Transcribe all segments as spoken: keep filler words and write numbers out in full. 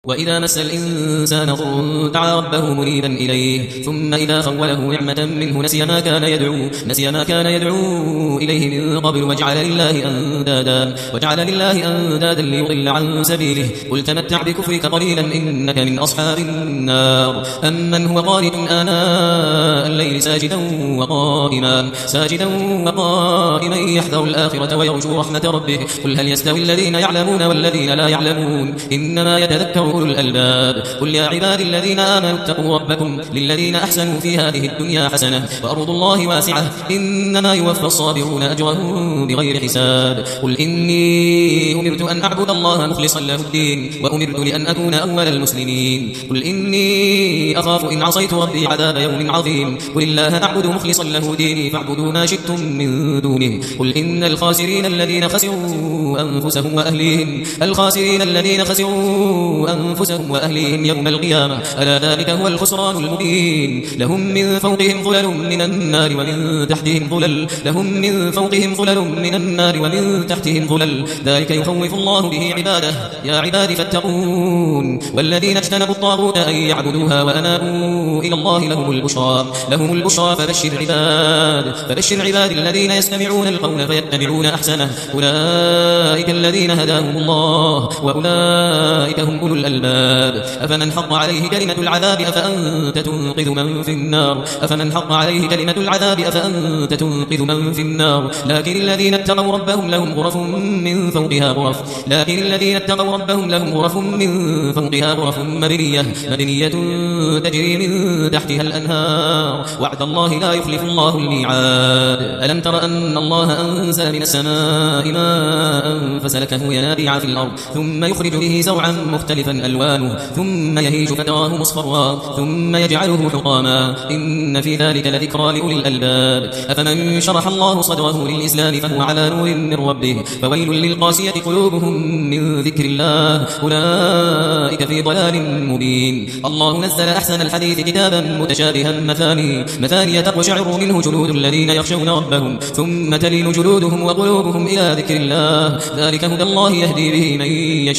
وإذا مس الإنسان ضر دعا ربه منيبا إليه ثم إذا خوله نعمة منه نسي ما كان يدعو نسي ما كان يدعو إليه من قبل وجعل لله أندادا وجعل لله أندادا ليضل عن سبيله قل تمتع بكفرك قليلا إنك من أصحاب النار أمن هو قانت آناء الليل ساجدا وقائما ساجدا وقائما يحذر الآخرة ويرجو رحمة ربه قل هل يستوي الذين يعلمون والذين لا يعلمون إنما يتذكر أولو الألباب قل يا عبادي الذين آمنوا اتقوا ربكم للذين أحسنوا في هذه الدنيا حسنة وأرض الله واسعة إنما يوفى الصابرون أجرهم بغير حساب قل إني أمرت أن أعبد الله مخلصا له الدين وأمرت لأن أكون أول المسلمين قل إني أخاف إن عصيت ربي عذاب يوم عظيم قل الله أعبد مخلصا له ديني فاعبدوا ما شئتم من دونه قل إن الخاسرين الذين خسروا أنفسهم وأهليهم الخاسرين الذين خسروا أنفسهم وأهليهم يوم القيامة ألا ذلك هو الخسران المبين لهم من فوقهم ظلل من النار ومن تحتهم ظلل لهم من فوقهم ظلل من النار ومن تحتهم ظلل ذلك يخوف الله به عباده يا عباد فاتقون والذين اجتنبوا الطاغوت أن يعبدوها وأنابوا إلى الله لهم البشرى لهم البشرى فبشر عباد فبشر عباد الذين يستمعون القول فيتبعون أحسنه أولئك الذين هداهم الله وأولئك هم أولو الألباب أفمن حق عليه كلمة العذاب أفأنت تنقذ من في النار أفمن حق عليه كلمة العذاب أفأنت تنقذ من في النار لكن الذين اتقوا ربهم لهم غرف من فوقها غرف لكن الذين اتقوا ربهم لهم غرف من فوقها غرف مبنية مبنية تجري من تحتها الأنهار وعد الله لا يخلف الله الميعاد ألم تر أن الله أنزل من السماء ماء فسلكه ينابيع في الأرض ثم يخرج به زرعا مختلفا ألوانه ثم يهيج فتراه مصفرا ثم يجعله حطاما إن في ذلك لذكرى لأولي الألباب أفمن شرح الله صدره للإسلام فهو على نور من ربه فويل للقاسية قلوبهم من ذكر الله أولئك في ضلال مبين الله نزل أحسن الحديث كتابا متشابها مثاني مثاني تقشعر منه جلود الذين يخشون ربهم ثم تلين جلودهم وقلوبهم إلى ذكر الله ذلك هدى الله يهدي به من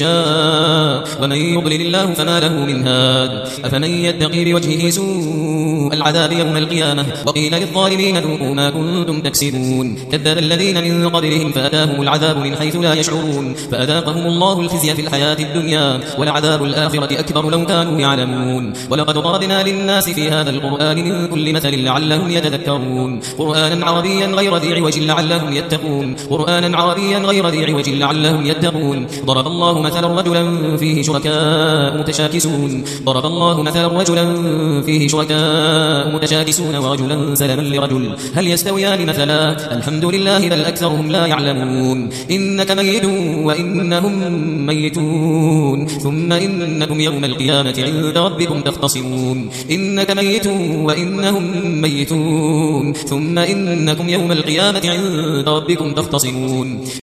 يشاء ومن يضلل الله فما له من هاد أفمن يتقي بوجهه سوء العذاب يوم القيامة وقيل للظالمين ذوقوا ما كنتم تكسبون كذب الذين من قبلهم فأتاهم العذاب من حيث لا يشعرون فأذاقهم الله الخزي في الحياة الدنيا ولعذاب الآخرة أكبر لو كانوا يعلمون ولقد ضربنا للناس في هذا القرآن من كل مثل لعلهم يتذكرون قرآنا عربيا غير ذي عوج لعلهم يتقون قرآنا عربيا غير ذي عوج لعلهم يتقون ضرب الله مثلا رجلا فيه شركاء متشاكسون ضرب الله مثلا رجلا فيه شركاء متشاكسون ورجلا سلما لرجل هل يستويان مثلا الحمد لله بل أكثرهم لا يعلمون إنك ميت وإنهم ميتون ثم إنكم يوم القيامة عند ربكم تختصمون إنك ميت وإنهم ميتون ثم إنكم يوم القيامة عند ربكم تختصمون